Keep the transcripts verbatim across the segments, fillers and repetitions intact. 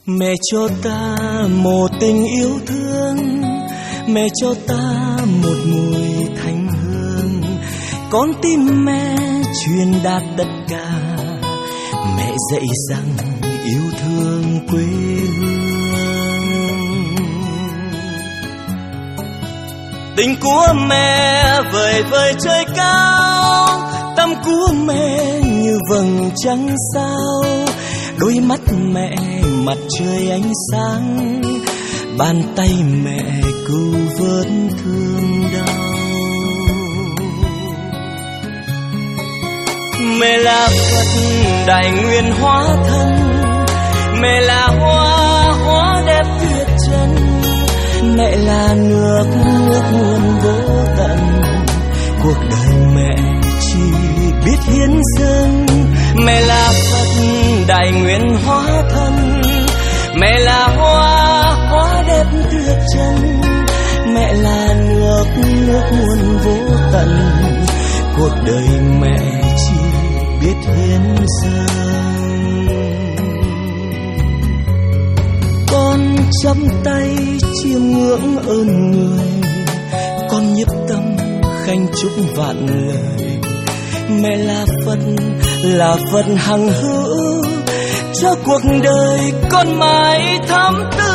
Mẹ cho ta một tình yêu thương, mẹ cho ta một mùi thanh hương, con tim mẹ truyền đạt tất cả. Mẹ dạy rằng yêu thương quê hương. Tình của mẹ vời vời trời cao, tâm của mẹ như vầng trăng sao. Đôi mắt mẹ mặt trời ánh sáng, bàn tay mẹ cứu vớt thương đau. Mẹ là Phật đại nguyện hóa thân, mẹ là hoa hoa đẹp tuyệt trần, mẹ là nước nước nguồn vô tận. Cuộc đời mẹ chỉ biết hiến dâng. Mẹ là Phật đại nguyện hóa thân, mẹ là hoa hoa đẹp tuyệt trần, mẹ là nước nước nguồn vô tận. Cuộc đời mẹ chỉ biết hiến dâng. Con chắp tay chiêm ngưỡng ơn người, con nhiếp tâm khanh chúc vạn lời. Mẹ là Phật, là Phật hằng hữu, cho cuộc đời con mãi thắm tươi.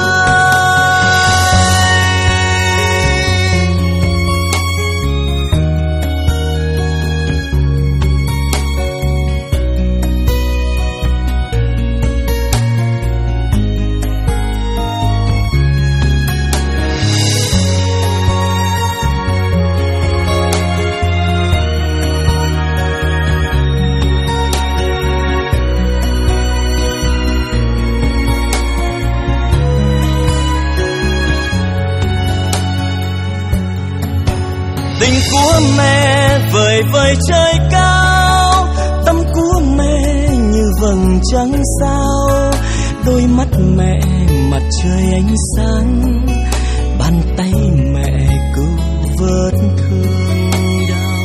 Tình của mẹ vời vời trời cao, tâm của mẹ như vầng trăng sao. Đôi mắt mẹ mặt trời ánh sáng, bàn tay mẹ cứu vớt thương đau.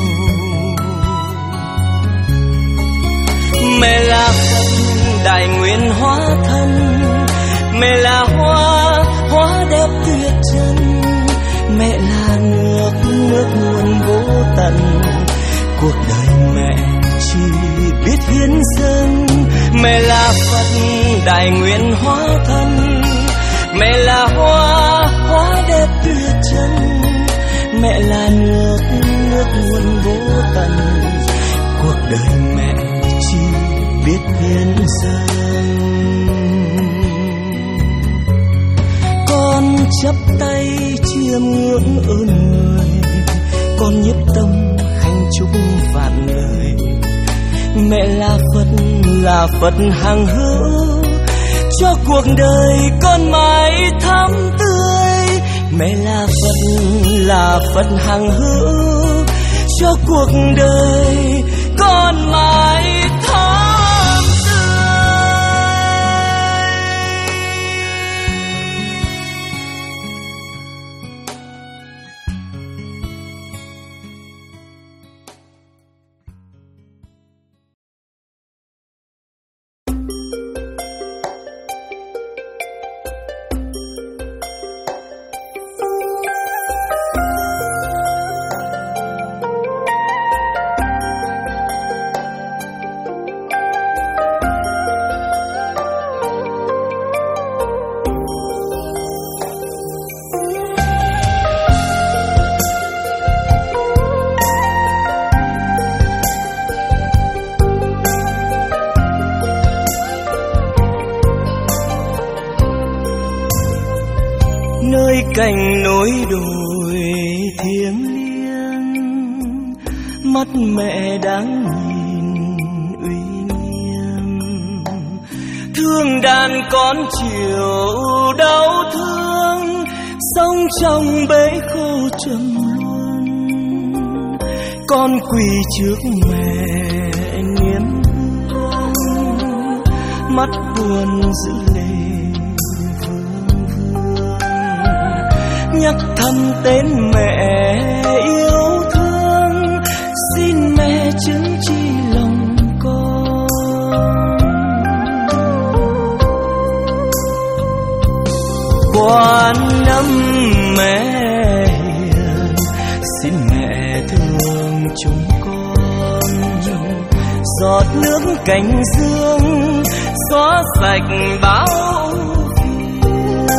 Mẹ là Phật đại nguyện hóa thân, mẹ là hoa hoa đẹp tuyệt trần, mẹ là nước nước nguồn vô tận. Cuộc đời mẹ chỉ biết hiến dâng. Mẹ là Phật đại nguyện hóa thân, mẹ là hoa hoa đẹp tuyệt trần, mẹ là nước nước nguồn vô tận. Cuộc đời mẹ chỉ biết hiến dâng. Con chắp tay chiêm ngưỡng ơn người, con nhiếp tâm khanh chúc vạn lời. Mẹ là Phật, là Phật hằng hữu, cho cuộc đời con mãi thắm tươi. Mẹ là Phật, là Phật hằng hữu, cho cuộc đời con mãi thắm. Nơi cạnh núi đồi thiêng liêng, mắt mẹ đang nhìn uy nghiêm. Thương đàn con chiều đau thương, sống trong bể khô trầm luân. Con quỳ trước mẹ niềm thương, mắt buồn giữ lệ nhắc thầm tên mẹ yêu thương. Xin mẹ chứng chi lòng con. giọt nước cánh dương xóa sạch bao phiền.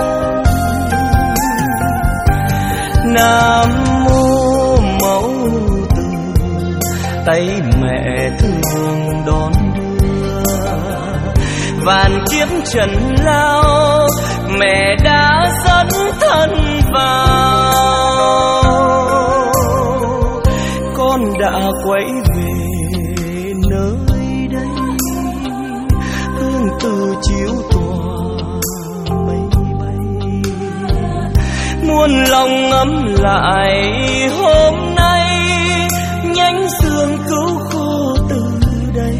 Nam mô mẫu từ tay mẹ thương đón đưa, vạn kiếp trần lao mẹ đã dẫn thân vào. Con đã quay về nơi đây, hương từ chiếu tỏa mây bay, muôn lòng ấm lại hôm nay, nhánh sương cứu khô từ đây.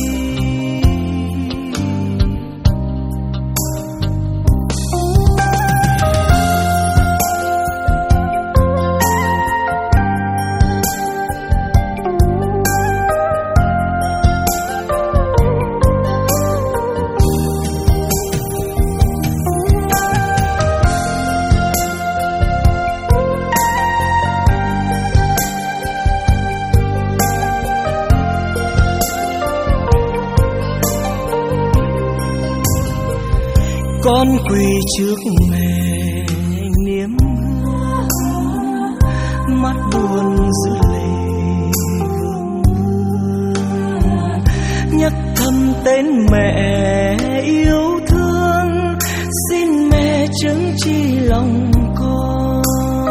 Con quỳ trước mẹ niếm hương, mắt buồn giữ lệ gương hương, nhắc thầm tên mẹ yêu thương, xin mẹ chứng chi lòng con.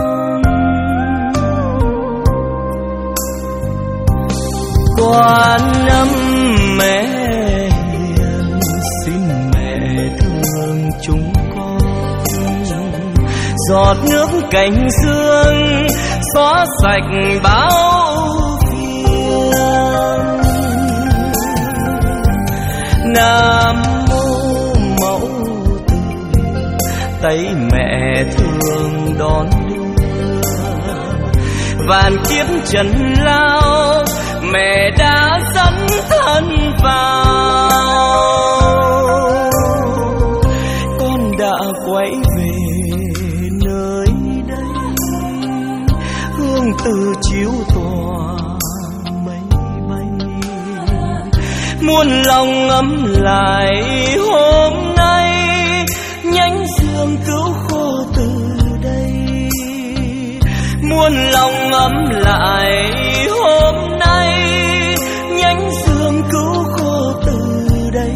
Quan âm mẹ hiền, xin mẹ thương chúng con, giọt nước cánh dương xóa sạch bao phiền. Nam mô mẫu từ tay mẹ thương đón đưa, vạn kiếp trần lao mẹ đã dẫn thân vào. Con đã quay về nơi đây, hương từ chiếu tỏa mây bay, muôn lòng ấm lại hôm nay, nhánh sương cứu khô từ đây. Muôn lòng ấm lại hôm nay, nhánh sương cứu khô từ đây.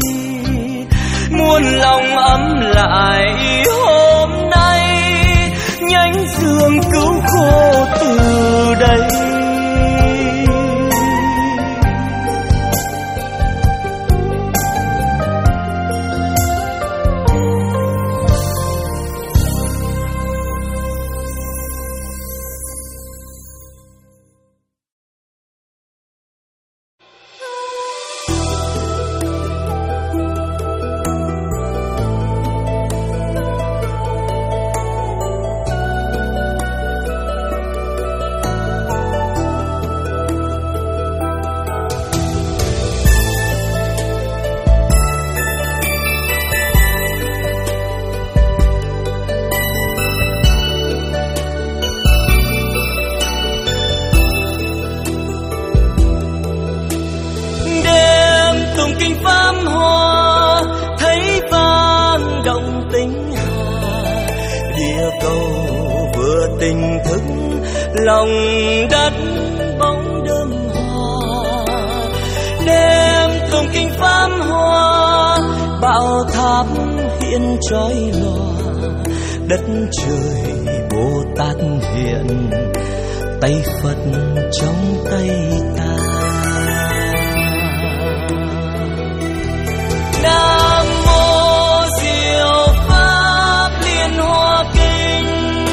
Muôn lòng ấm lại hôm nay, nhánh sương cứu khô từ đây. Tình thức lòng đất bóng đơm hoa, đêm tụng kinh pháp hoa, bảo tháp hiện trói lòa, đất trời Bồ Tát hiện, tay Phật trong tay ta. Nam mô Diệu Pháp Liên Hoa Kinh,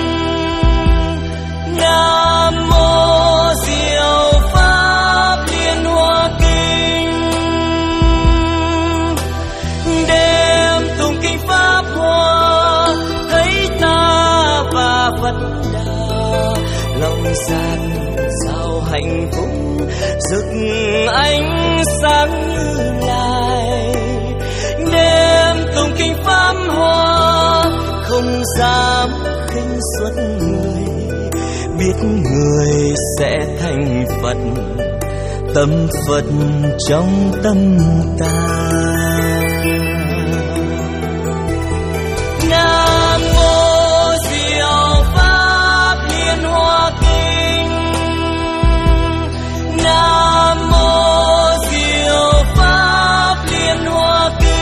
Nam mô Diệu Pháp Liên Hoa Kinh. Đêm tụng kinh pháp hoa, thấy ta và Phật Đà, lòng gian sao hạnh phúc rực ánh sáng như lai. Đêm tụng kinh pháp hoa, không dám khinh suất người, biết người sẽ thành Phật tâm Phật trong tâm ta. Nam mô Diệu Pháp Liên Hoa Kinh. Nam mô Diệu Pháp Liên Hoa Kinh.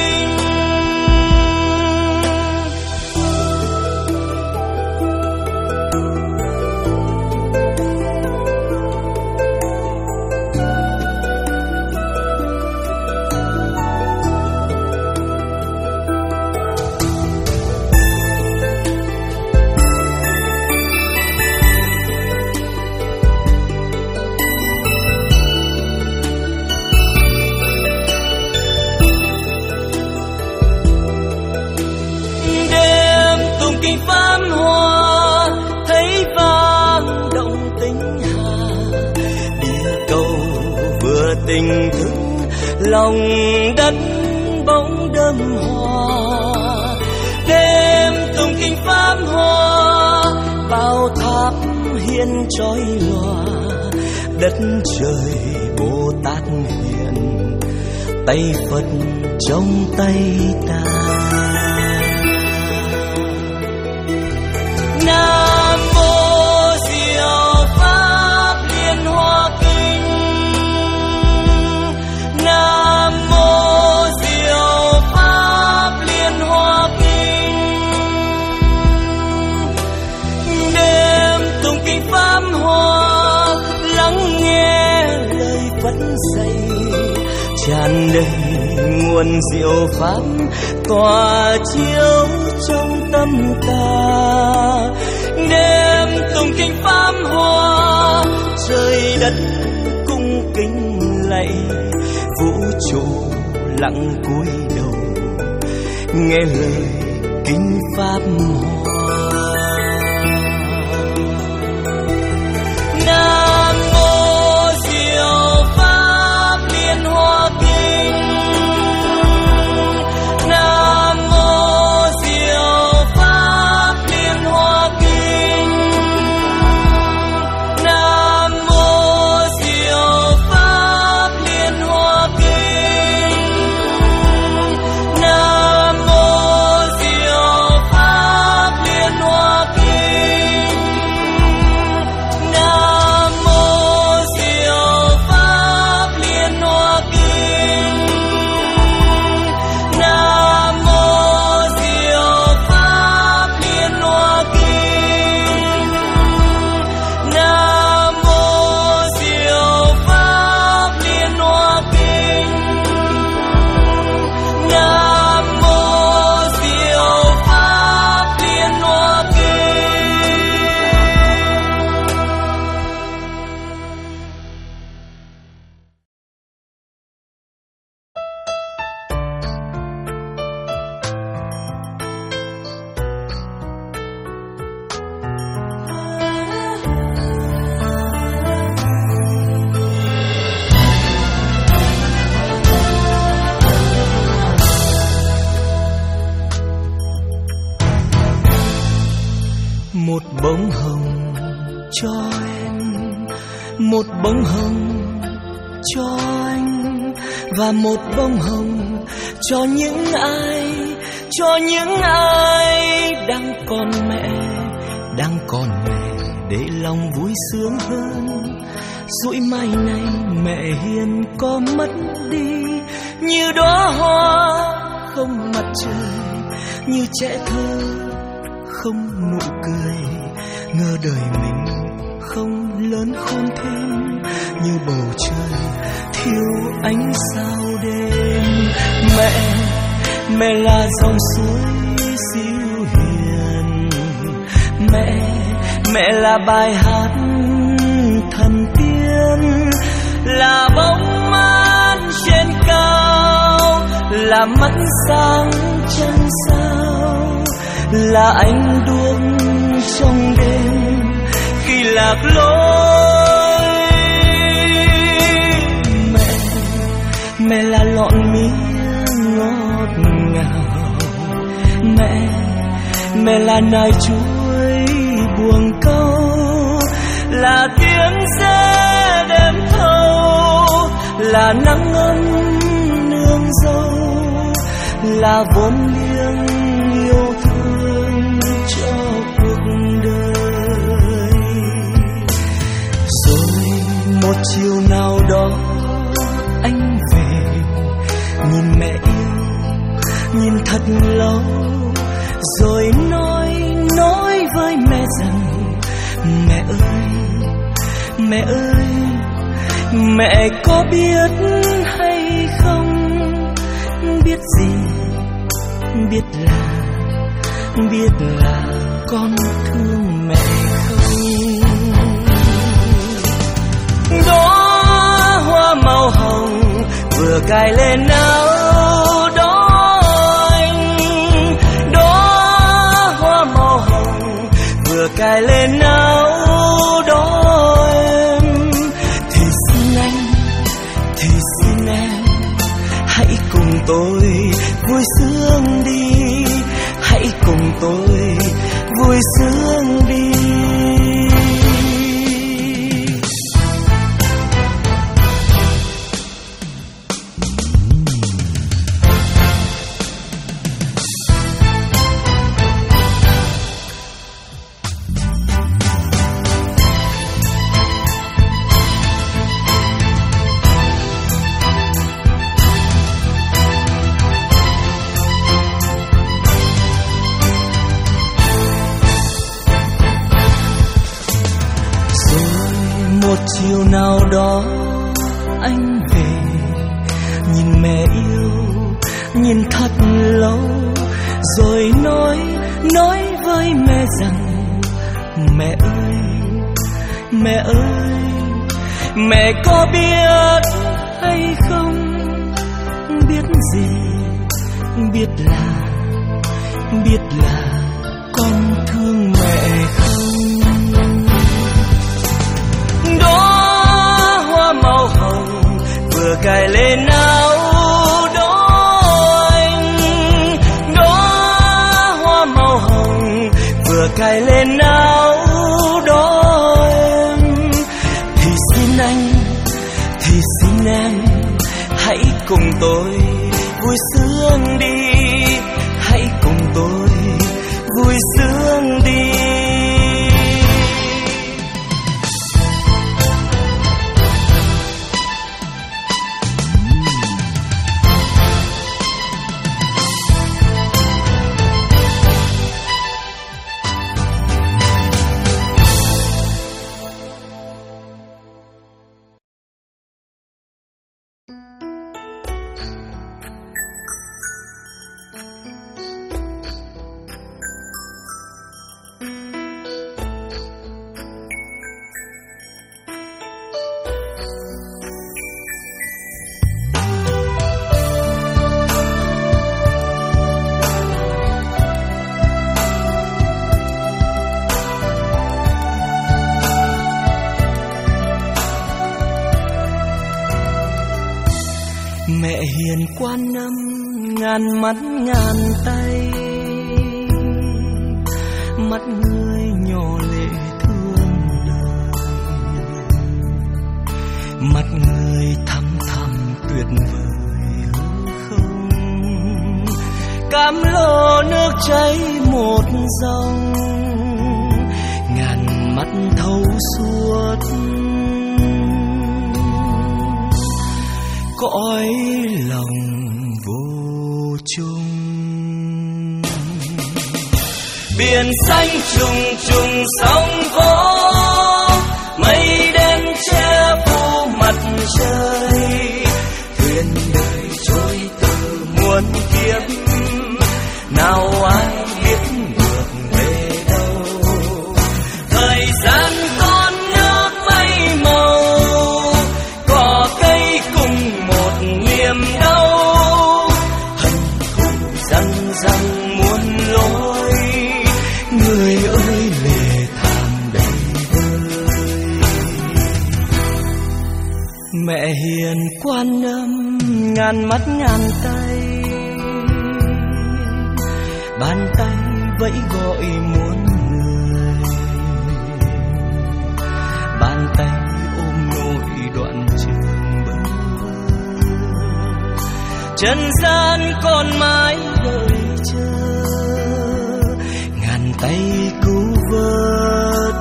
Pháp hoa thấy vang động tinh hà, địa cầu vừa tỉnh thức lòng đất bỗng đơm hoa. Đêm tụng kinh pháp hoa bao tháp hiên chói lòa, đất trời Bồ Tát hiện, tay Phật trong tay ta. Nam mô Diệu Pháp Liên Hoa Kinh. Nam mô Diệu Pháp Liên Hoa Kinh. Đêm tụng kinh pháp hoa lắng nghe lời Phật dạy, tràn đầy nguồn diệu pháp tỏa chiếu trong tâm ta. Đêm tụng kinh pháp hoa trời đất cung kính lạy, vũ trụ lặng cúi đầu nghe lời kinh pháp hoa. Nam mô Diệu Pháp Liên Hoa Kinh. Nam mô Diệu Pháp Liên Hoa Kinh. Nam mô Diệu Pháp Liên Hoa Kinh. Nam mô Diệu Pháp Liên Hoa Kinh. Nam mô Diệu Pháp Liên Hoa Kinh. Nam mô Diệu Pháp Liên Hoa Kinh. Nam mô Diệu Pháp Liên Hoa Kinh. Nam mô Diệu Pháp Liên Hoa Kinh. Một bông hồng cho em, một bông hồng cho anh, và một bông hồng cho những ai, cho những ai đang còn mẹ, đang còn mẹ để lòng vui sướng hơn. Dụi mai này mẹ hiền có mất đi, như đóa hoa không mặt trời, như trẻ thơ không nụ cười. Ngờ đời mình không lớn khôn thêm, như bầu trời thiếu ánh sao đêm. Mẹ, mẹ là dòng suối siêu hiền. Mẹ, mẹ là bài hát thần tiên, là bóng mát trên cao, là mắt sáng trăng sao, là ánh đuốc trong đêm khi lạc lối. Mẹ, mẹ là lọn mía ngọt ngào. Mẹ, mẹ là nải chuối buồng câu, là tiếng xe đêm thâu, là nắng ấm nương dâu, là vốn liếng yêu thương cho cuộc đời. Rồi một chiều nào đó anh về, nhìn mẹ yêu, nhìn thật lâu, rồi nói nói với mẹ rằng mẹ ơi, mẹ ơi, mẹ có biết hay không, biết gì, biết là, biết là con thương mẹ không. Đóa hoa màu hồng vừa cài lên áo đó anh, đóa hoa màu hồng vừa cài lên áo đó em, thì xin anh, thì xin em hãy cùng tôi vui sướng đi, hãy cùng tôi vui sướng đi. Chiều nào đó anh về, nhìn mẹ yêu, nhìn thật lâu, rồi nói nói với mẹ rằng mẹ ơi, mẹ ơi, mẹ có biết hay không, biết gì, biết là, biết là con thương mẹ không. Đóa hoa màu hồng vừa cài lên áo đó anh, đóa hoa màu hồng vừa cài lên áo đó em, thì xin anh, thì xin em hãy cùng tôi vui sướng đi, hãy cùng tôi vui sướng đi. Mẹ hiền quan năm ngàn mắt ngàn tay, mắt người nhỏ lệ thương đời, mắt người thăm thẳm tuyệt vời không, cam lồ nước chảy một dòng, ngàn mắt thấu suốt cõi lòng vô chung. Biển xanh trùng trùng sóng vỗ, mây đen che phủ mặt trời, thuyền đời trôi từ muôn kiếp, nào ai biết ngược về đâu. Thời gian con nước mây màu, cỏ cây cùng một niềm đau, hận thù răng răng muôn lối, người ơi lệ thảm đầy vơi. Mẹ hiền quan âm ngàn mắt ngàn tay, bàn tay vẫy gọi muôn người, bàn tay ôm nỗi đoạn trường bơ vơ, trần gian còn mãi đợi chờ ngàn tay cứu vớt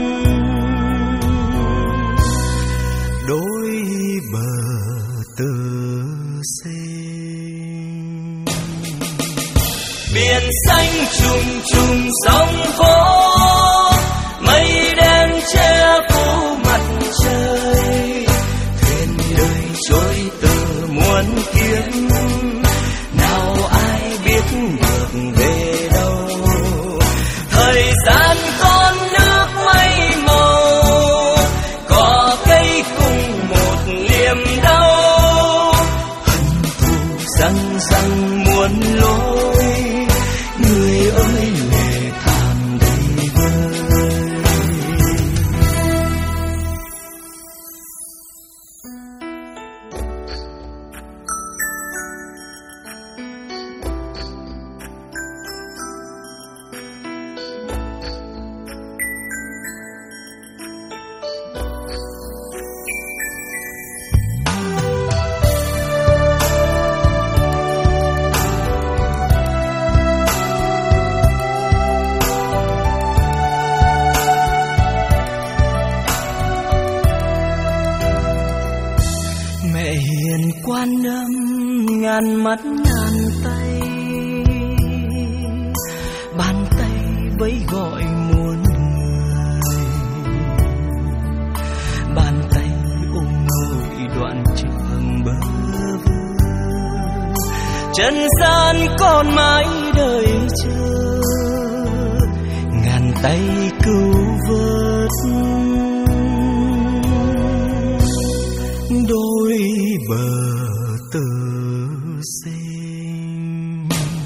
đôi bờ tơ xanh. Biển xanh trùng trùng sóng vỗ, mây đen che phủ mặt trời, thuyền đời trôi từ muôn kiếp, nào ai biết ngược về đâu. Thời gian con nước mây màu, cỏ cây cùng một niềm đau, hận thù răng răng muôn lối, người ơi lệ thảm đầy vơi. Quan âm ngàn mắt ngàn tay, bàn tay vẫy gọi muôn người, bàn tay ôm ngồi đoạn trường bơ vơ. Trần gian còn mãi đợi chờ ngàn tay cứu vớt đôi bờ tơ xanh.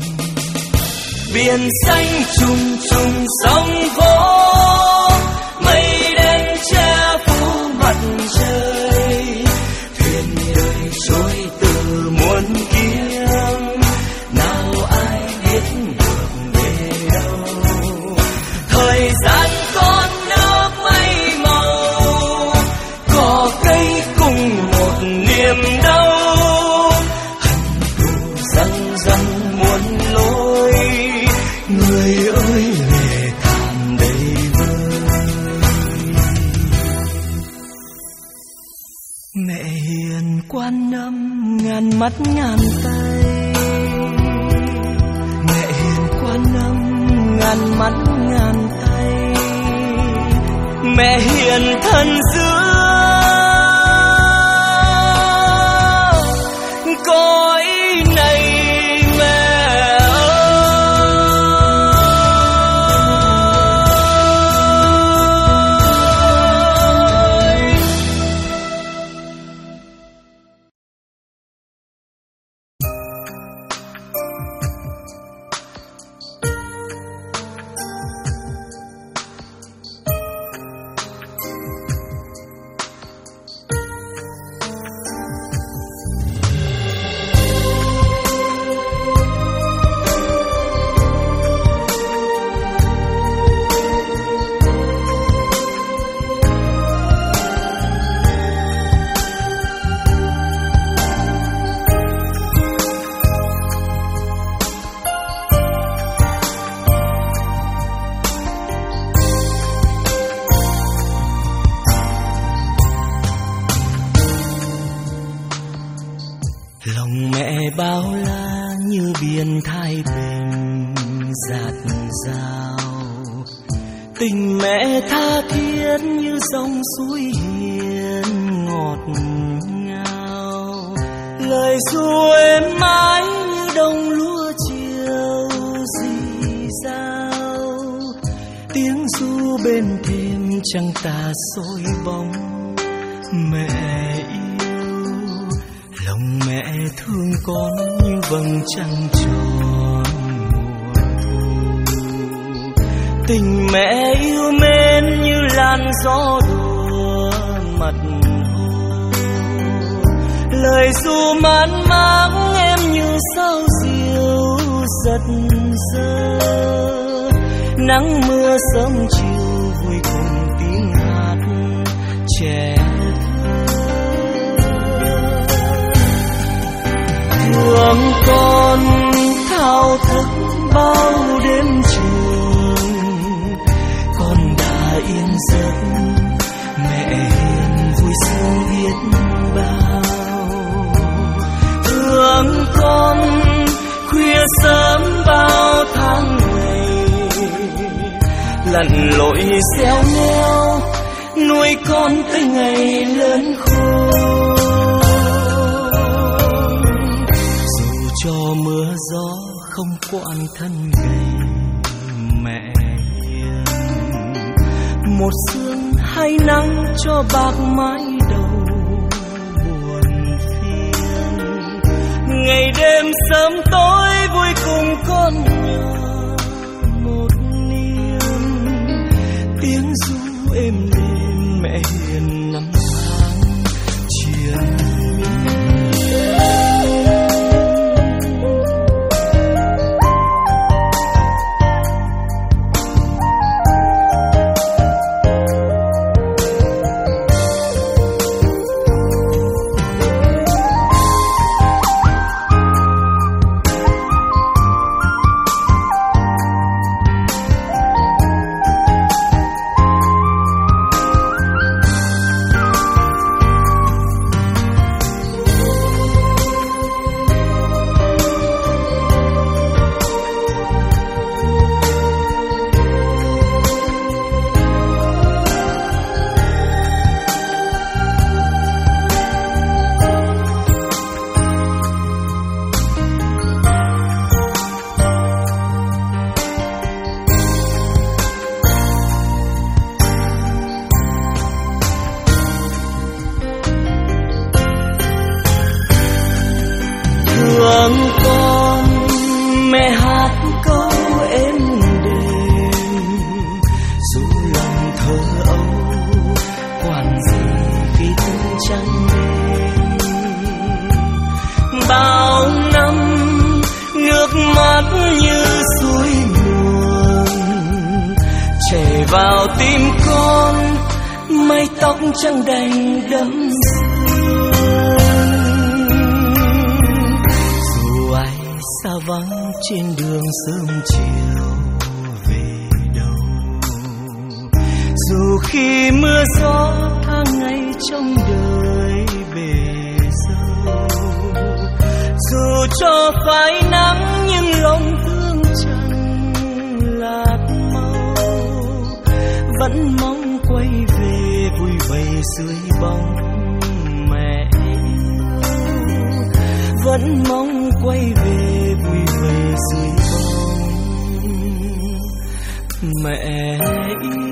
Biển xanh trùng trùng sóng vỗ, mây đen che phủ mặt trời, thuyền đời trôi từ muôn kiếp, nào ai biết ngược về đâu. Thời gian con nước mây màu, cỏ cây cùng một niềm đau, hận thù răng răng muôn lối, người ơi lệ thảm đầy vơi. Mẹ hiền quan âm ngàn mắt ngàn tay, mẹ hiền quan âm ngàn mắt ngàn tay, mẹ hiền thân giữa cõi này. Lòng mẹ bao la như biển thái bình dạt dào, tình mẹ tha thiết như dòng suối hiền ngọt ngào, lời ru êm mãi như đồng lúa chiều rì rào, tiếng ru bên thềm trăng tà soi bóng mẹ yêu. Lòng mẹ thương con như vầng trăng tròn mùa thu, tình mẹ yêu mến như làn gió đùa mặt hồ, lời ru man máng em như sao diều giật giơ, nắng mưa sớm chiều vui cùng tiếng hát trẻ thơ. bao đêm trường, con đã yên giấc mẹ hiền vui sướng biết bao. Thương con khuya sớm bao tháng ngày, lặn lội xéo neo nuôi con tới ngày lớn khôn. Dù cho mưa gió không quản thân gầy mẹ hiền, một sương hay nắng cho bạc mái đầu buồn phiền. Ngày đêm sớm tối vui cùng con nhỏ một niềm, tiếng ru êm đềm mẹ hiền năm tháng triền vào tim con, mái tóc trắng đành đẫm sương. Dù ai xa vắng trên đường sớm chiều về đâu, dù khi mưa gió tháng ngày trong đời bể dâu, dù cho phải nắng nhưng lòng thương chẳng lạc mau, vẫn mong quay về vui vầy dưới bóng mẹ yêu, vẫn mong quay về vui vầy dưới bóng mẹ yêu.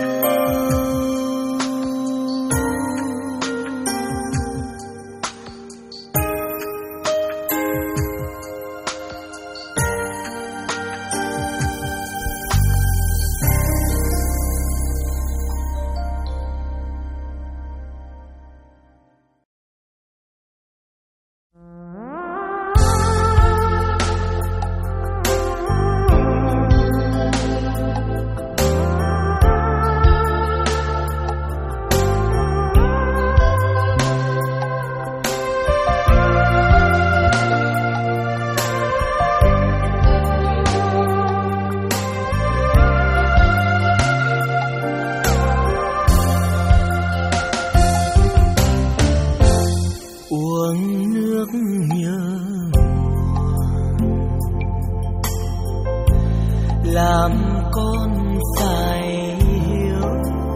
Làm con phải hiểu,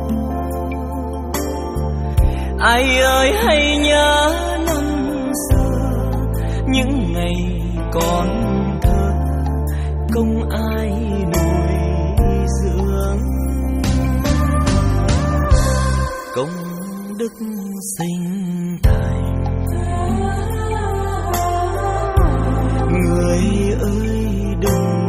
ai ơi hãy nhớ năm xưa những ngày còn thơ không ai nuôi dưỡng, công đức sinh thành. Người ơi đừng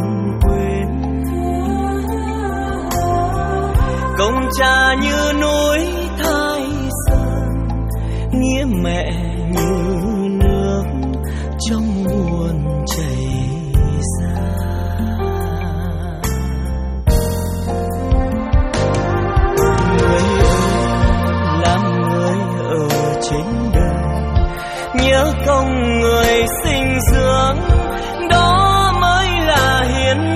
công cha như núi Thái Sơn, nghĩa mẹ như nước trong nguồn chảy ra. Người ơi làm người ở trên đời, nhớ công người sinh dưỡng, đó mới là hiền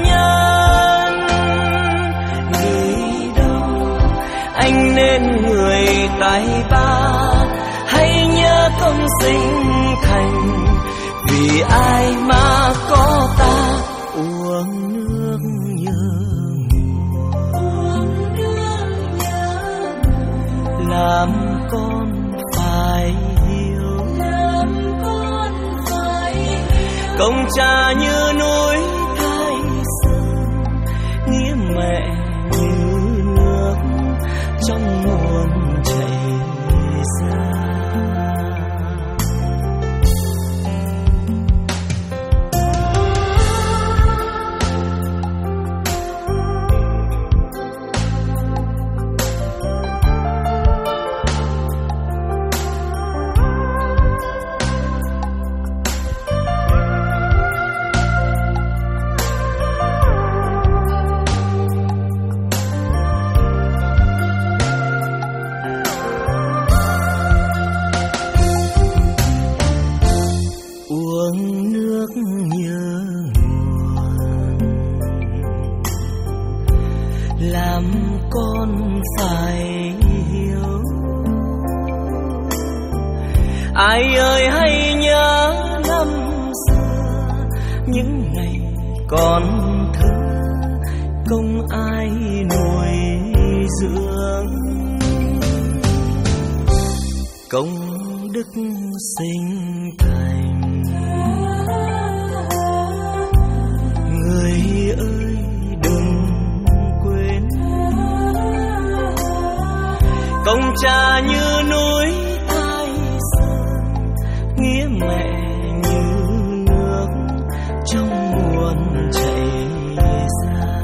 tài ba, hãy nhớ công sinh thành. Vì ai mà có ta uống nước nhớ nguồn, làm con phải hiểu, công cha như núi Thái Sơn, nghĩa mẹ như nước trong nguồn chảy ra. Ai ơi hãy nhớ năm xưa, những ngày còn thơ công ai nuôi dưỡng, công đức sinh thành. Người ơi đừng quên, công cha như núi nghĩa mẹ như nước trong nguồn chảy ra.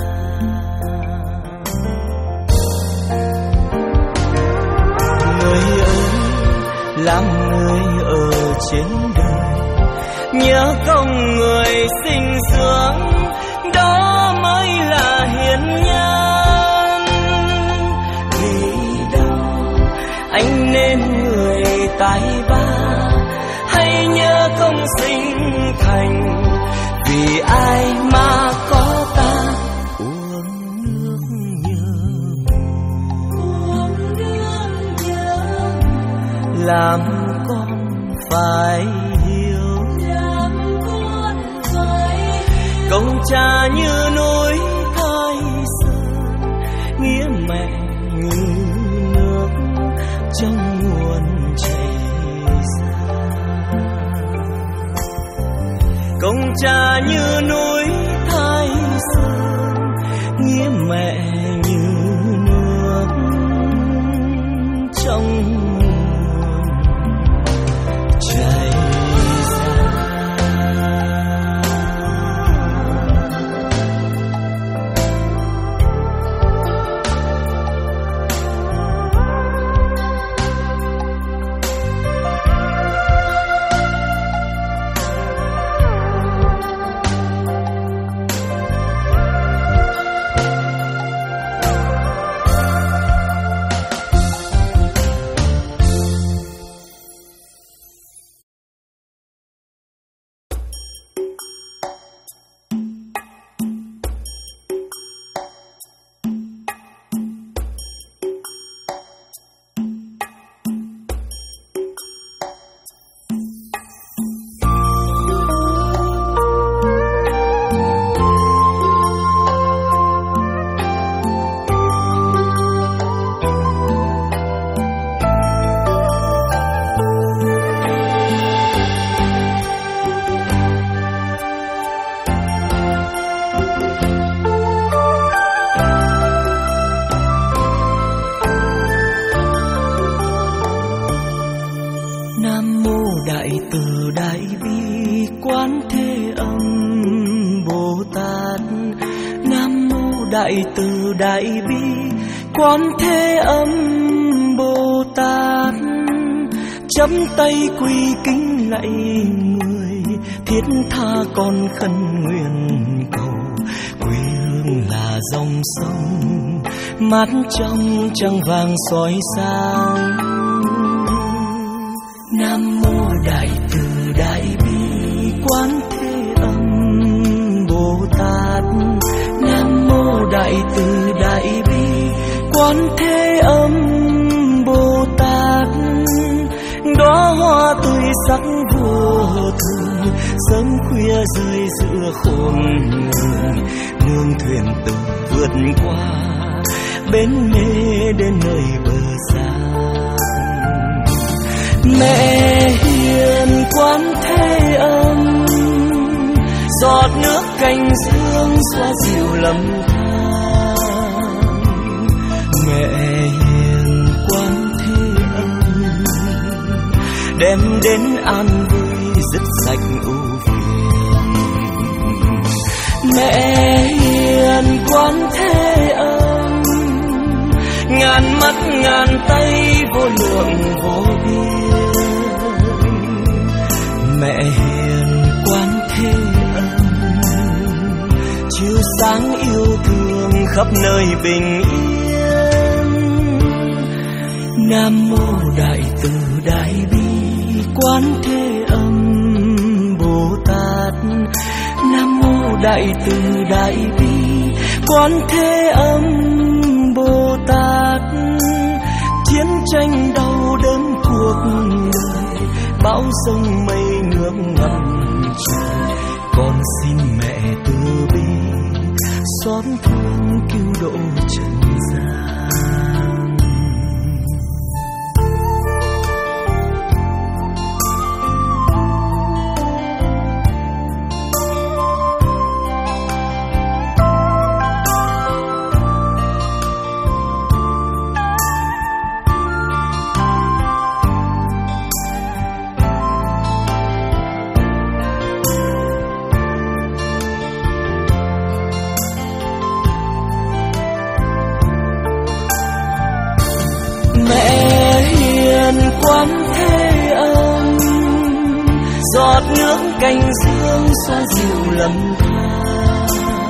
Người ơi làm người ở trên đời, nhớ công người sinh dưỡng, đó mới là hiền nhân. Vì đâu anh nên người tài ba, hãy nhớ công sinh thành. Vì ai mà có ta uống nước nhớ, làm con phải hiểu, công cha như núi Thái Sơn, nghĩa mẹ như nước trong nguồn chảy. Công cha như núi Thái Sơn, nghĩa mẹ như nước trong nguồn chảy ra. Đại từ đại bi Quán Thế Âm Bồ Tát, chắp tay quy kính lạy người, thiết tha con khấn nguyện cầu. Quê hương là dòng sông mát trong trăng vàng soi sáng. Nam mô Đại từ đại bi Quán Thế Âm Bồ Tát. Nam mô Đại từ đại bi Quán Thế Âm Bồ Tát. sắc vô thường, sớm khuya rơi giữa khôn nguồn, nương thuyền từ vượt qua bến mê đến nơi bờ giang. Mẹ hiền quán thế âm, giọt nước cành dương xoa dịu lầm than. Mẹ hiền quán thế âm, đem đến an vui dứt sạch ưu phiền. Mẹ hiền quán thế âm, ngàn mắt ngàn tay vô lượng vô biên. Mẹ hiền quán thế âm, chiếu sáng yêu thương khắp nơi bình yên. Nam mô Đại Từ Đại Bi Quán Thế Âm Bồ Tát. Nam mô Đại Từ Đại Bi Quán Thế Âm Bồ Tát. Chiến tranh đau đớn cuộc đời, bão giông mây nước ngập trời, con xin mẹ từ bi xót thương cứu độ trần gian. Quán Thế Âm, giọt nước cành dương xoa dịu lầm than.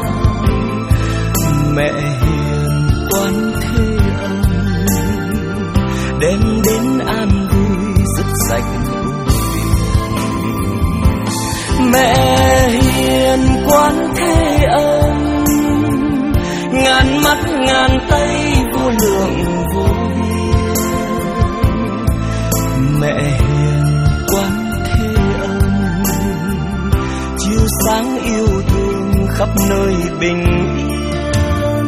Mẹ hiền Quán Thế Âm, đem đến an vui dứt sạch ưu phiền. Mẹ hiền Quán Thế Âm, ngàn mắt ngàn tay vô lượng vô biên. Mẹ hiền Quán Thế Âm, chiếu sáng yêu thương khắp nơi bình yên.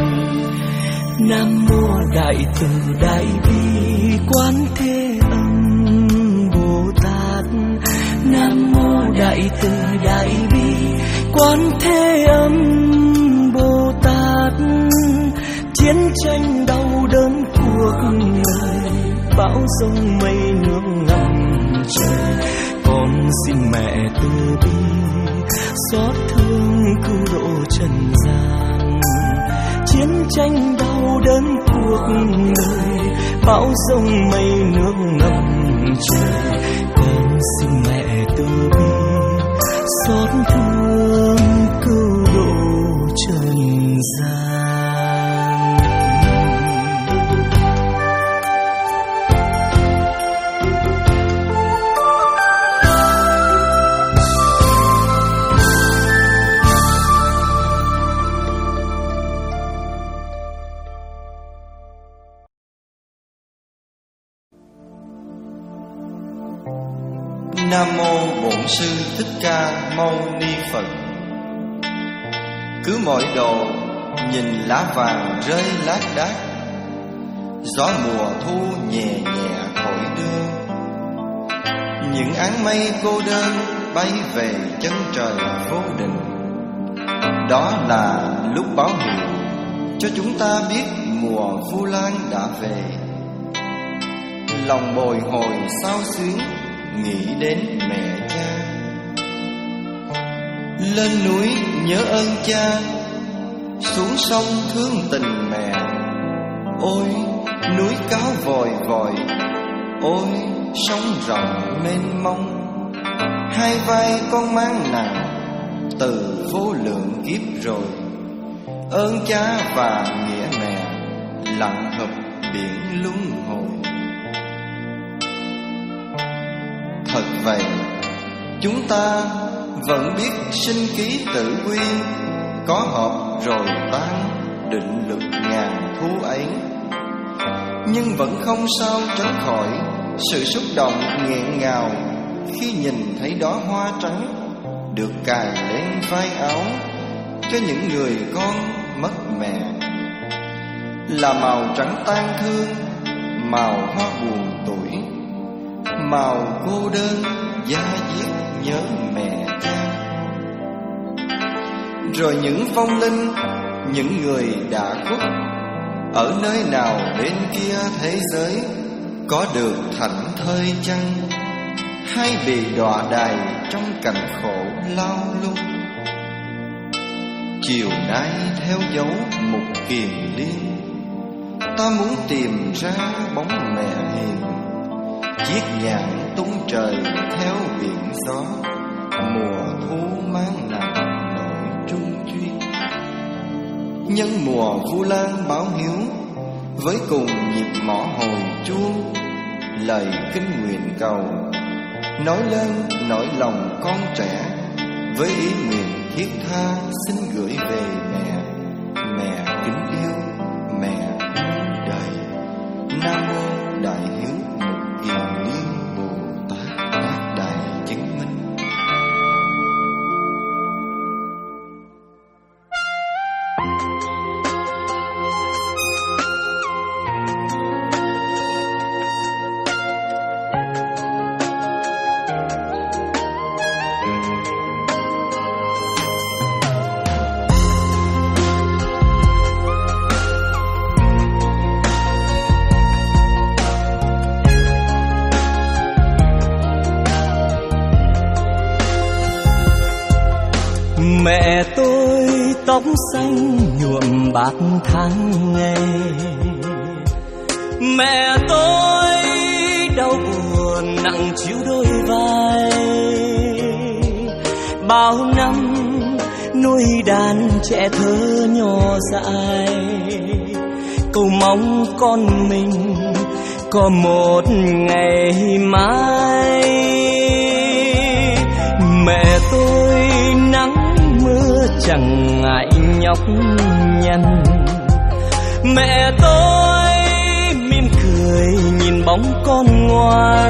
Nam mô Đại Từ Đại Bi Quán Thế Âm Bồ Tát. Nam mô Đại Từ Đại Bi Quán Thế Âm Bồ Tát. Chiến tranh đau đớn cuộc đời, bão giông mây nước ngập trời, con xin mẹ từ bi xót thương cứu độ trần gian. Chiến tranh đau đớn cuộc đời, bão giông mây nước ngập trời, con xin mẹ từ bi xót thương cứu độ trần gian. Nam mô Bổn Sư Thích Ca Mâu Ni Phật. Cứ mỗi độ nhìn lá vàng rơi lác đác, gió mùa thu nhẹ nhẹ thổi đưa, những áng mây cô đơn bay về chân trời vô định. Đó là lúc báo hiệu cho chúng ta biết mùa Vu Lan đã về. Lòng bồi hồi xao xuyến nghĩ đến mẹ cha. Lên núi nhớ ơn cha, xuống sông thương tình mẹ. Ôi núi cao vòi vòi, ôi sông rộng mênh mông. Hai vai con mang nặng từ vô lượng kiếp rồi. Ơn cha và nghĩa mẹ lặng hợp biển luân hồi. Thật vậy, chúng ta vẫn biết sinh ký tự quy, có hợp rồi tan, định luật ngàn thu ấy. Nhưng vẫn không sao tránh khỏi sự xúc động nghẹn ngào khi nhìn thấy đóa hoa trắng được cài lên vai áo cho những người con mất mẹ, là màu trắng tang thương, màu hoa buồn tuổi, màu cô đơn da diết nhớ mẹ cha. Rồi những vong linh, những người đã khuất ở nơi nào bên kia thế giới, có được thảnh thơi chăng, hay bị đọa đày trong cảnh khổ lao lung. Chiều nay theo dấu một kiền liên, ta muốn tìm ra bóng mẹ hiền. Chiếc nhạn tung trời theo biển gió, mùa thu mang nặng nỗi trung duyên. Nhân mùa Vu Lan báo hiếu, với cùng nhịp mõ hồi chuông, lời kinh nguyện cầu nói lên nỗi lòng con trẻ, với ý nguyện thiết tha xin gửi về mẹ. Mẹ kính yêu, mẹ muôn đời. Nam mô Đại Hiếu Một Kiền Liên Bồ Tát Tác Đại Chứng Minh. Mẹ tôi tóc xanh nhuộm bạc tháng ngày, mẹ tôi đau buồn nặng chiếu đôi vai. Bao năm nuôi đàn trẻ thơ nhỏ dại, cầu mong con mình có một ngày mai. Mẹ tôi nắng mưa chẳng ngại nhọc nhằn, mẹ tôi mỉm cười nhìn bóng con ngoan.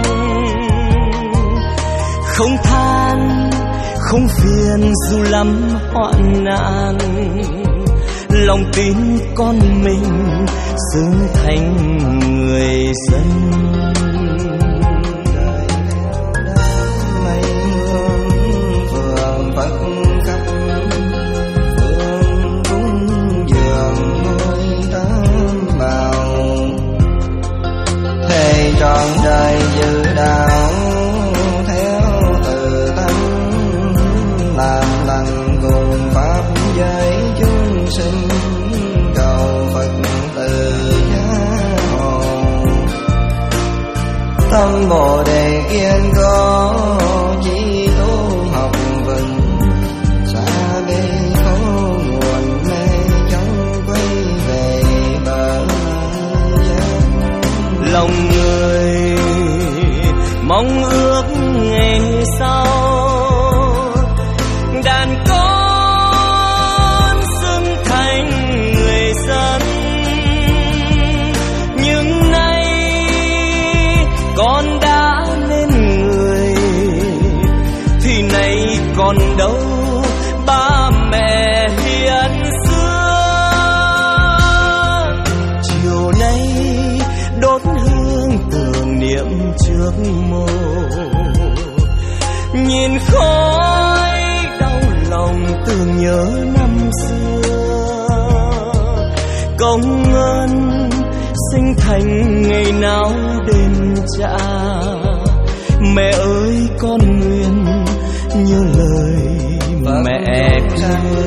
Không than không phiền dù lắm hoạn nạn, lòng tin con mình xứng thành người dân. Trọn đời giữ đạo theo từ tâm, làm lành cùng pháp giới chúng sinh, cầu Phật từ gia hộ. Tâm Bồ Đề kiên cố, chỉ tu học vừng, xa bên phố nguồn mê chống quay về bờ giác. Lòng người mong ước ngày sau, đàn con xứng thành người dân. Nhưng nay con đã nên người, thì nay còn đâu ba mẹ hiền xưa. Chiều nay đốt hương tưởng niệm trước mồ, nhìn khói đau lòng tưởng nhớ năm xưa. Công ơn sinh thành ngày nào đền trả, mẹ ơi con nguyện nhớ lời mẹ thương.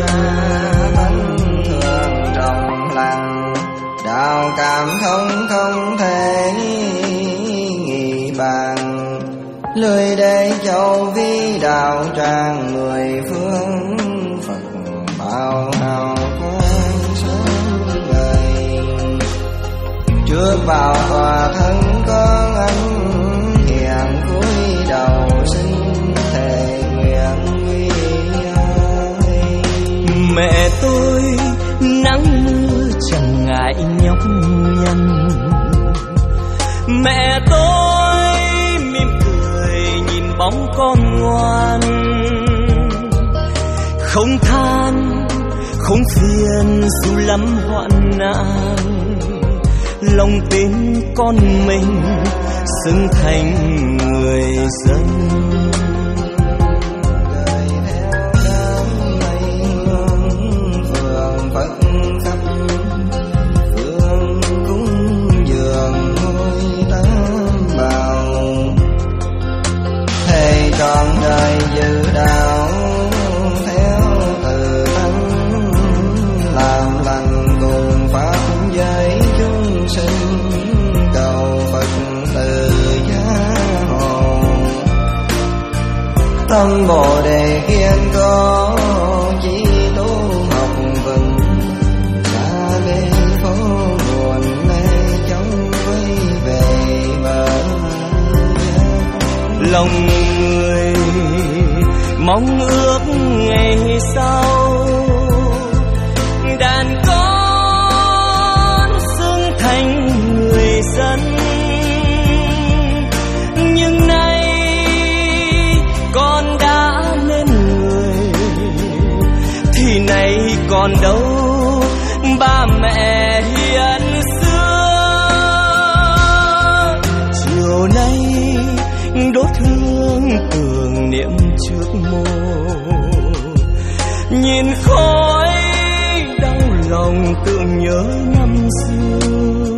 Thường trong lặng đạo cảm thông không thể nghị bàn, lời để châu vi đạo tràng mười phương. Phật bao hào quang sáng ngời, trước bao tòa thân con anh hiện cúi đầu xin thề nguyện quy ơi. Mẹ tôi nắng mưa chẳng ngại nhọc nhằn, mẹ tôi mỉm cười nhìn bóng ngoan, không than không phiền dù lắm hoạn nạn, lòng tin con mình xứng thành người dân. Trọn đời dự đạo theo từ tánh, làm lành cùng pháp giới chúng sinh, cầu Phật từ gia hộ. Tâm Bồ Đề kiên có chỉ tu học vững, xa bê phố buồn mê chống quay về bờ. Lòng người mong ước ngày sau đàn con xứng thành người dân, nhưng nay con đã nên người thì nay còn đâu ba mẹ hiền xưa. Chiều nay đốt hương tưởng niệm trước mộ, nhìn khói đau lòng tưởng nhớ năm xưa.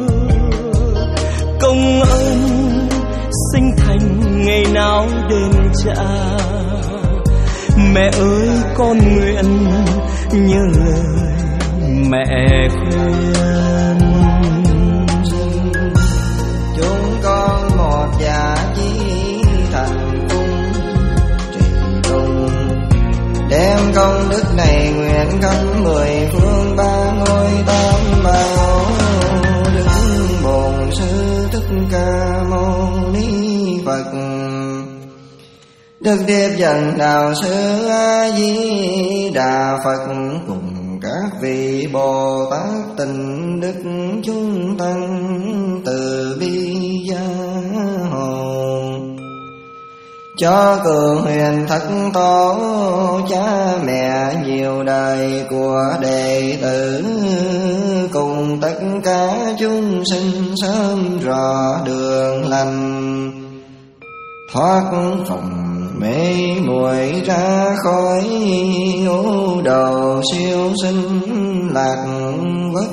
Công ơn sinh thành ngày nào đền trả, mẹ ơi con nguyện nhớ lời mẹ khuyên. Chúng con một gia chí thành cung trì công, đem công đức này nguyện khắp mười phương ba ngôi tam bảo. Đức Bổn Sư Thích Ca Mâu Ni Phật, Đức Tiếp Dẫn Đạo Sư A Di Đà Phật, cùng các vị Bồ Tát Tịnh Đức chúng tăng từ bi gia hộ. Cho cường huyền thất tổ cha mẹ nhiều đời của đệ tử, cùng tất cả chúng sinh sớm rõ đường lành, thoát phòng mê muội ra khỏi u đầu siêu sinh lạc vất.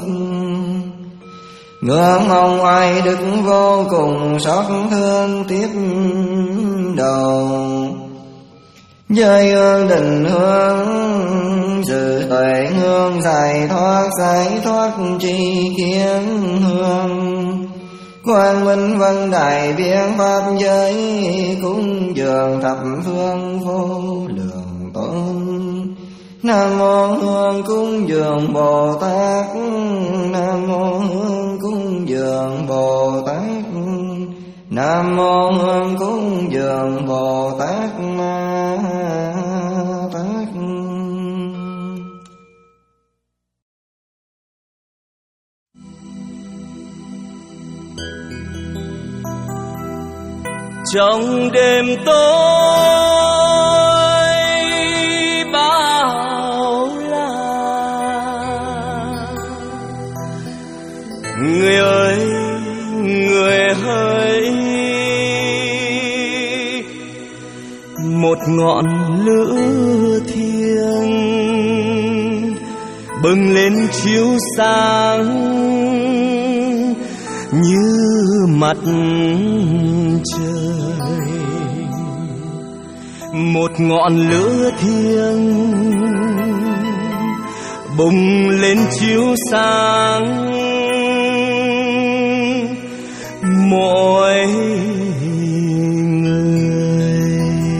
Ngưỡng mong oai đức vô cùng xót thương tiếp đầu, giới hương định hương dự tuệ hương giải thoát giải thoát tri kiến hương. Quang Minh Vân Đại Biện Pháp giới cúng dường thập phương vô lượng tôn. Nam mô Hương cúng dường Bồ Tát, Nam mô Hương cúng dường Bồ Tát, Nam mô Hương cúng dường Bồ Tát Ma Tát. Trong đêm tối bao la, người ơi người hỡi, một ngọn lửa thiêng bừng lên chiếu sáng như mặt trời. Một ngọn lửa thiêng bùng lên chiếu sáng mỗi người.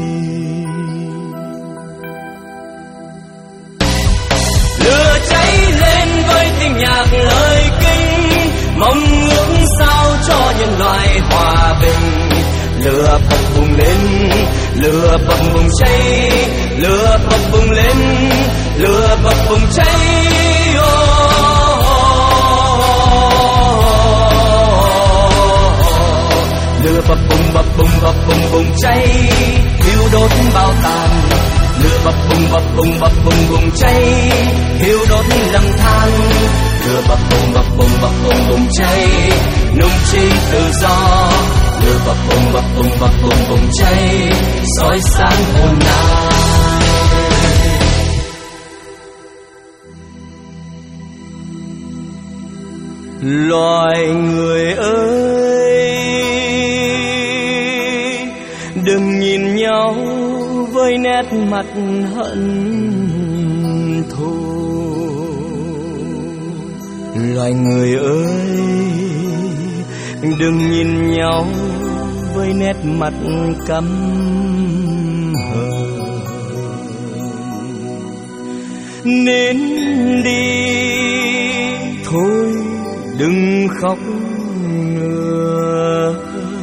Lửa cháy lên với tiếng nhạc lời kinh, mong ước sao cho nhân loại hòa bình. Lửa bập bùng lên, lửa bập bùng cháy, lửa bập bùng lên, lửa bập bùng cháy. Oh, oh, oh. Lửa bập bùng bập bùng bập bùng bùng cháy, thiêu đốt bao bùng bập bùng bùng cháy, thiêu đốt lầm than. Lửa bập bùng bập bùng bập bùng bùng cháy, nung chi tự do. Lửa bập bùng bập bùng bập bùng bùng cháy, soi sáng hồn ai. Loài người ơi, đừng nhìn nhau với nét mặt hận thù. Loài người ơi, đừng nhìn nhau với nét mặt căm hờn. Nên đi thôi, đừng khóc nữa,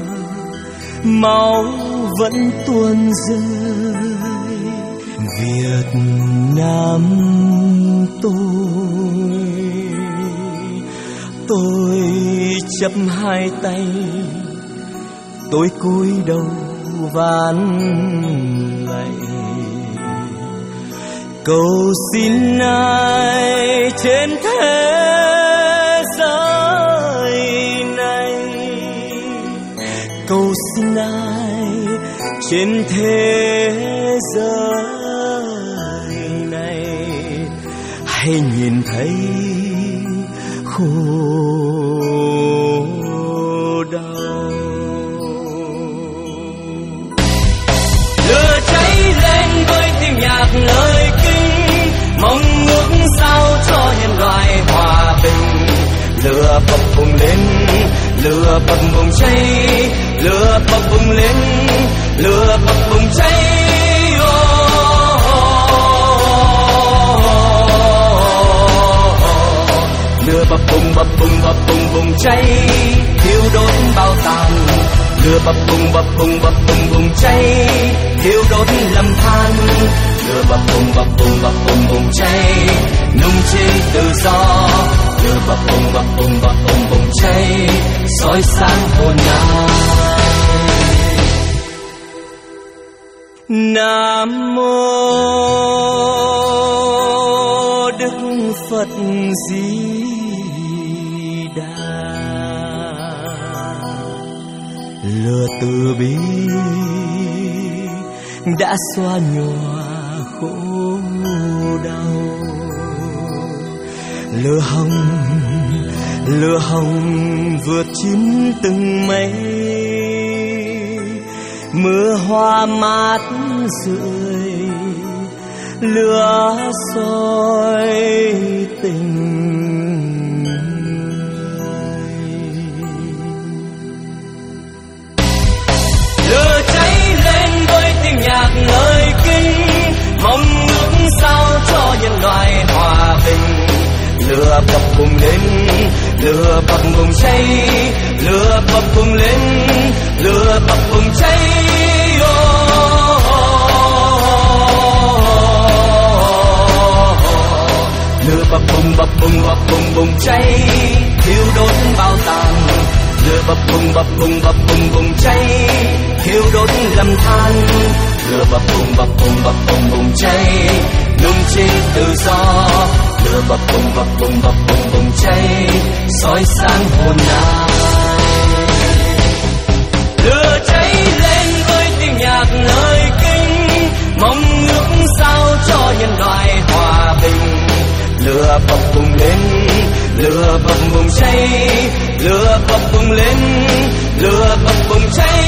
máu vẫn tuôn rơi. Việt Nam tôi, tôi chắp hai tay, tôi cúi đầu vái lạy, cầu xin ai trên thế giới này, cầu xin ai trên thế giới này hãy nhìn thấy khổ đau. Lửa cháy lên với tiếng nhạc lời kinh, mong ước sao cho nhân loại hòa bình. Lửa bập bùng lên, lửa bập bùng cháy, lửa bập bùng lên, lửa bập bùng cháy. Lửa bập bùng bập bùng bập bùng bùng cháy, thiêu đốt bao tàn. Lửa bập bùng bập bùng bập bùng bùng cháy, thiêu đốt lầm than. Lửa bập bùng bập bùng bập bùng bùng cháy, nung chi tự do. Lửa bập bùng bập bùng bập bùng bùng cháy, soi sáng hồn ai. Nam mô Đức Phật Di Đà. Lửa từ bi đã xóa nhòa khổ đau. Lửa hồng, lửa hồng vượt chín từng mây. Mưa hoa mát rượi, lửa soi tình người. Lửa cháy lên với tiếng nhạc lời kinh, mong ước sao cho nhân loại hòa bình. Lửa bập bùng lên, lửa bập bùng cháy, lửa bập bùng lên, lửa bập bùng cháy. Lửa bập bùng bập bùng bập bùng bùng cháy, thiêu đốt bao tàn. Lửa bập bùng bập bùng bập bùng bùng cháy, thiêu đốt lầm than. Lửa bập bùng bập bùng bập bùng bùng cháy, nung chi tự do. Lửa bập bùng bập bùng bập bùng bùng cháy, soi sáng hồn ai. Lửa cháy lên với tiếng nhạc lời kinh, mong ước sao cho nhân loại hòa bình. Lửa bập bùng lên, lửa bập bùng cháy, lửa bập bùng lên, lửa bập bùng cháy.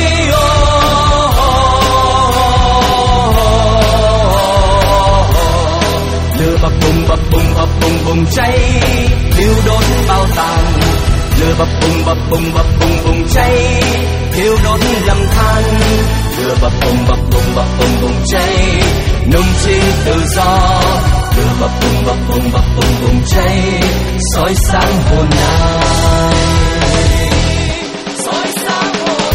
Lửa bập bùng bập bùng bập bùng bùng cháy, thiêu đốt bao tàn. Lửa bập bùng bập bùng bập bùng bùng cháy, thiêu đốt lầm than. Lửa bập bùng bập bùng bập bùng bùng cháy, nung chi tự do. Lửa bập bùng bập bùng bập bùng bùng cháy, soi sáng hồn ai. Soi sáng hồn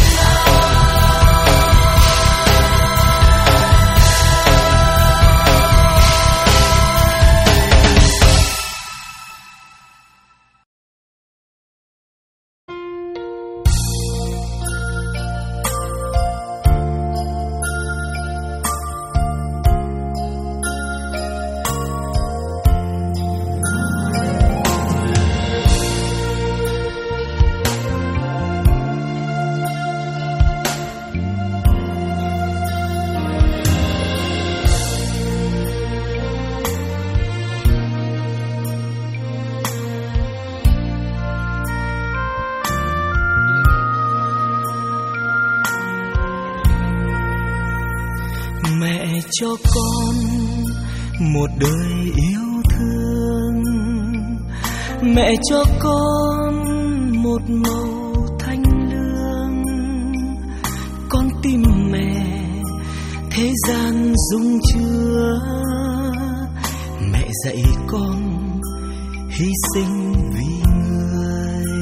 Mẹ cho con một đời yêu thương, mẹ cho con một màu thanh lương. Con tim mẹ thế gian dung chứa, mẹ dạy con hy sinh vì người.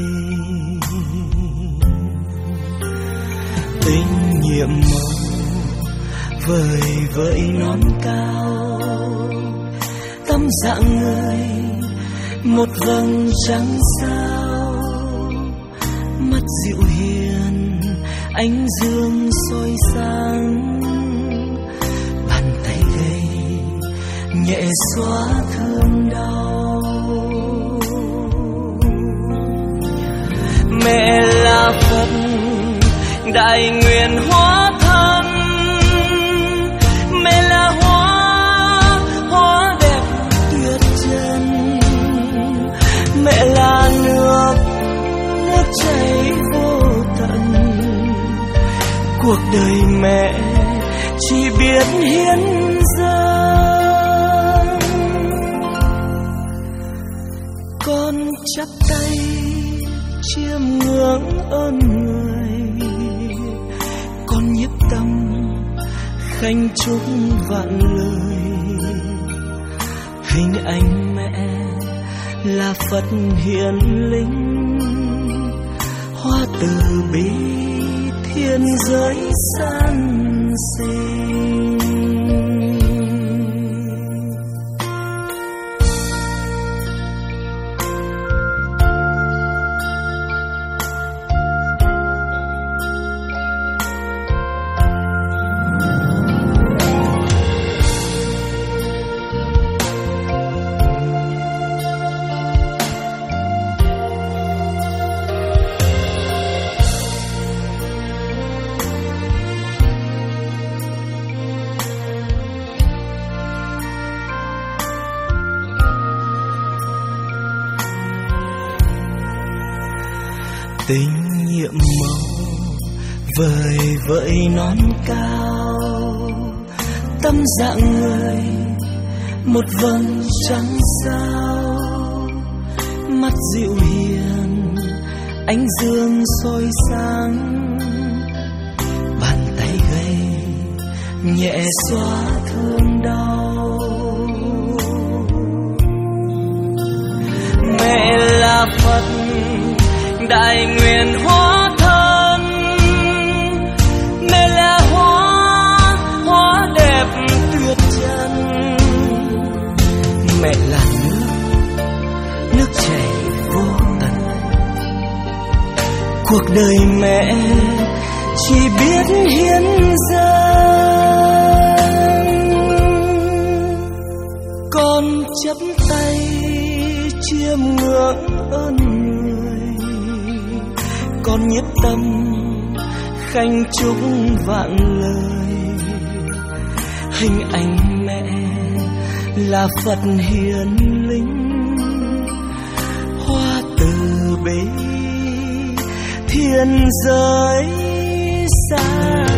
Tình nhiệm màu vời vợi non cao, tâm dạng người một vầng trăng sao. Mắt dịu hiền ánh dương soi sáng, bàn tay gầy nhẹ xóa thương đau. Mẹ là Phật đại nguyện hóa thân, mẹ là hoa hoa đẹp tuyệt trần. Mẹ là nước nước chảy vô tận, cuộc đời mẹ chỉ biết hiến dâng. Con chắp tay chiêm ngưỡng ơn người, con nhiếp tâm khanh chúc vạn lời. Hình ảnh mẹ là Phật hiền linh, hoa từ bi thiên giới san sinh. Tình nhiệm màu vời vợi non cao, tâm dạng người một vầng trăng sao. Mắt dịu hiền ánh dương soi sáng, bàn tay gầy nhẹ xóa thương đau. Mẹ là Phật đại nguyện hóa thân, mẹ là hoa hoa đẹp tuyệt trần. Mẹ là nước nước chảy vô tận, cuộc đời mẹ chỉ biết hiến dâng. Con chắp tay chiêm ngưỡng ơn người, con nhiếp tâm khanh chúc vạn lời. Hình ảnh mẹ là Phật hiền linh, hoa từ bi thiên giới xa.